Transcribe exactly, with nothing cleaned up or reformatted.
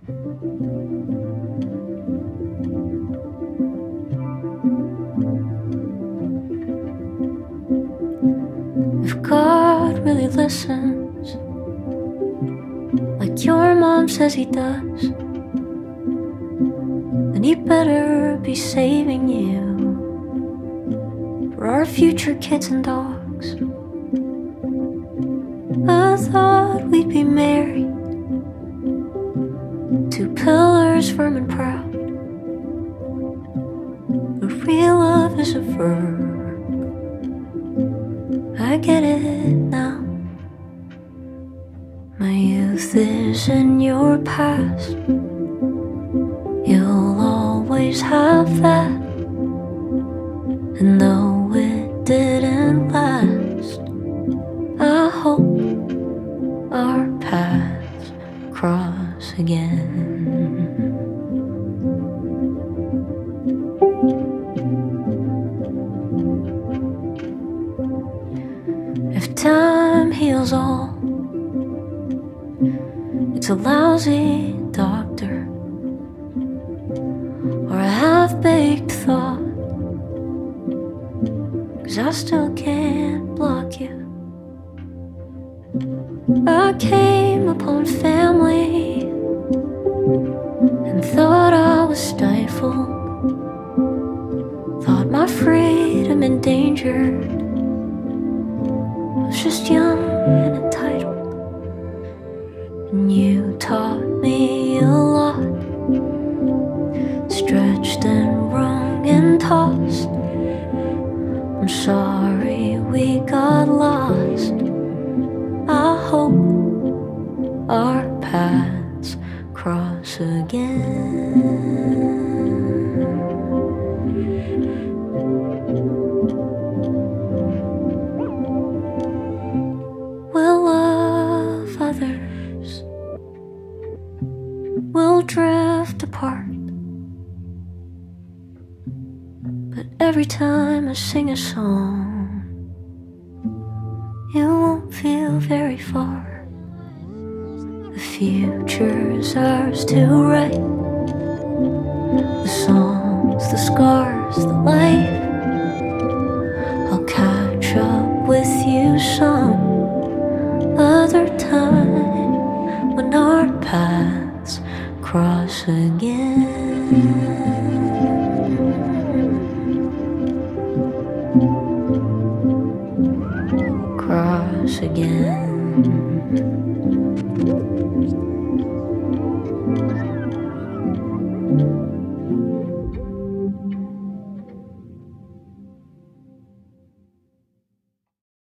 If God really listens, like your mom says he does, then he better be saving you for our future kids and dogs. I thought we'd be married, two pillars firm and proud, but real love is a verb. I get it now. My youth is in your past. You'll always have that. And though it didn't last, I hope our paths cross again. If time heals all, it's a lousy doctor or a half-baked thought, 'cause I still can't block you. I came upon family and thought I was stifled, thought my freedom endangered. I was just young and entitled, and you taught me a lot, stretched and wrung and tossed. I'm sorry we got lost. I hope our paths cross again. We'll love others, we'll drift apart, but every time I sing a song, you won't feel very far. The future's ours to write, the songs, the scars, the life. I'll catch up with you some other time when our paths cross again. Cross again.